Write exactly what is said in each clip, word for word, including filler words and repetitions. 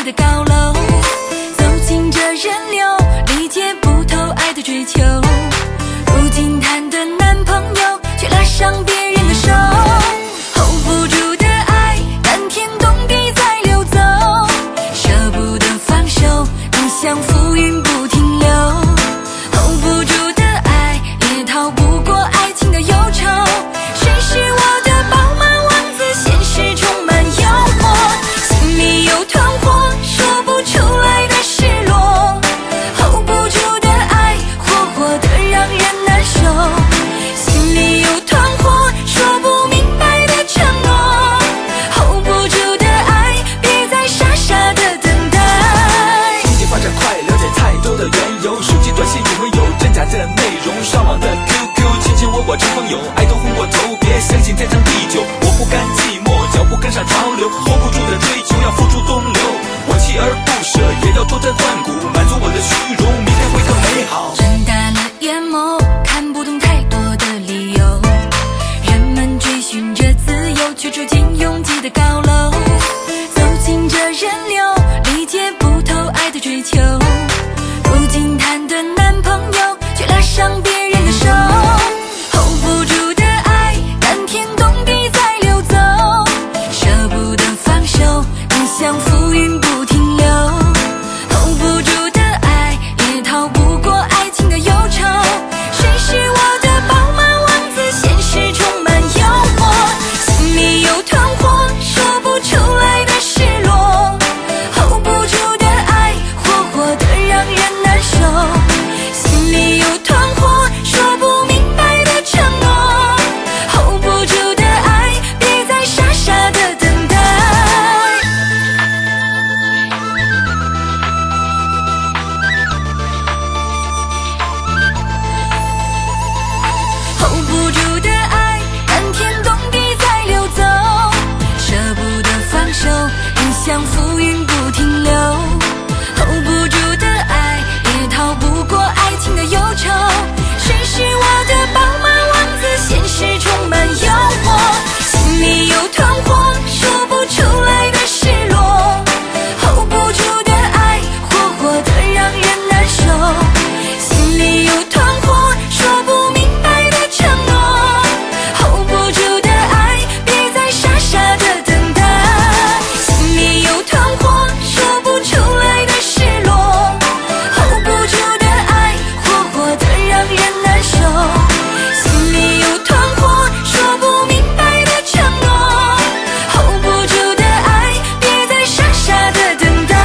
的高楼，走进这人流，理解不透爱的追求。如今谈的男朋友，却拉上别人的手。hold 不住的爱，感天动地在流走，舍不得放手，更像浮云不停留。hold 不住的爱，也逃不过爱情的忧愁。谁是我的宝马王子？现实充满诱惑，心里有团火，说不出来的失落。hold 不住的爱，火火的让人难受。心里有团火，说不明白的承诺。hold 不住的爱，别再傻傻的等待。 经济发展快，了解太多的缘由，手机短信也会有真假的内容。上网的 Q Q， 卿卿我我成朋友，爱都昏过头，别相信天长地久。我不甘寂寞，脚步跟上潮流， hold 不住的追求要付诸东流。我锲而不舍，也要脱胎换骨，满足我的虚荣，明天会更美好。 睁大了眼眸，看不懂太多的理由。人们追寻着自由，却住进拥挤的高楼。走进这人流，理解不透爱的追求。如今谈的男朋友，却拉上别人的手。hold 不住的爱，感天动地在流走，舍不得放手，更像浮云不停留。hold 不住的爱，也逃不过爱情的忧愁。谁是我的宝马王子？现实充满诱惑，心里有团火，说不出来的失落。hold 不住的爱，火火的让人难受。心里有团火，说不明白的承诺。hold 不住的爱，别再傻傻的等待。hold 不住的爱，感天动地在流走，舍不得放手，更像浮云不停留。hold 不住的爱，也逃不过爱情的忧愁。谁是我的宝马王子？现实充满诱惑，心里有团火，说不出来的失落。hold 不住的爱，火火的让人难受。心里有团火，说不明白的承诺。hold 不住的爱，别再傻傻的等待。心里有团火，说不出来的失落。hold 不住的爱，火火的让人难受。心里有团火，说不明白的承诺。hold 不住的爱，别再傻傻的等待。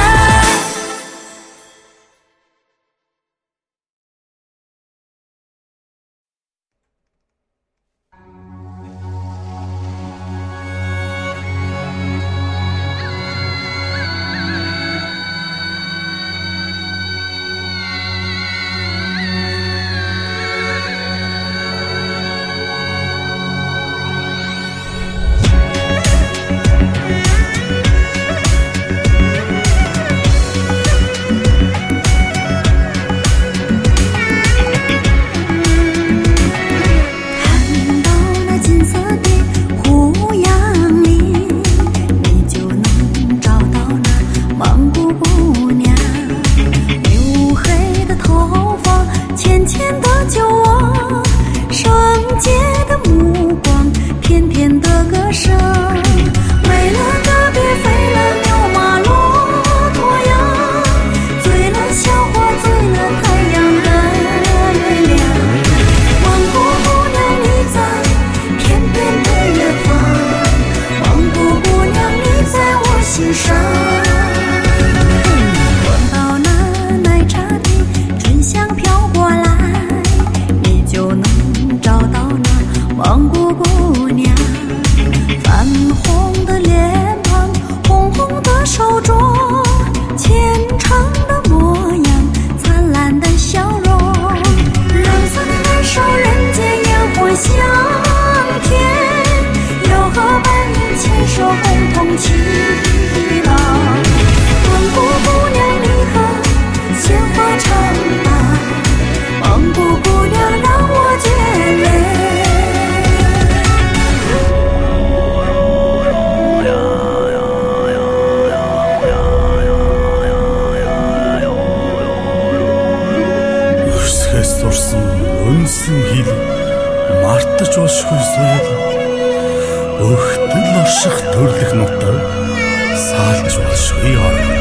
看到那金色的胡杨林，你就能找到那蒙古姑娘。黝黑的头发，浅浅的酒窝，圣洁的目光，甜甜的歌声。为了个别飞了牛马骆驼呀，醉了笑话，醉了太阳的月亮。蒙古姑娘你在天边的远方，蒙古姑娘你在我心上。闻到那奶茶的醇香飘过来，你就能找到那蒙古姑娘。泛红的脸庞，红红的手镯，虔诚的模样，灿烂的笑容。蓝色的爱手，人间烟火香甜，又和白云牵手共同祈祷。蒙古姑娘你和鲜花长伴，蒙古姑娘让我眷恋。 Өнгөрч болшгүй суяд өгтөл орших төрлөх нутаг саалж болшгүй ор.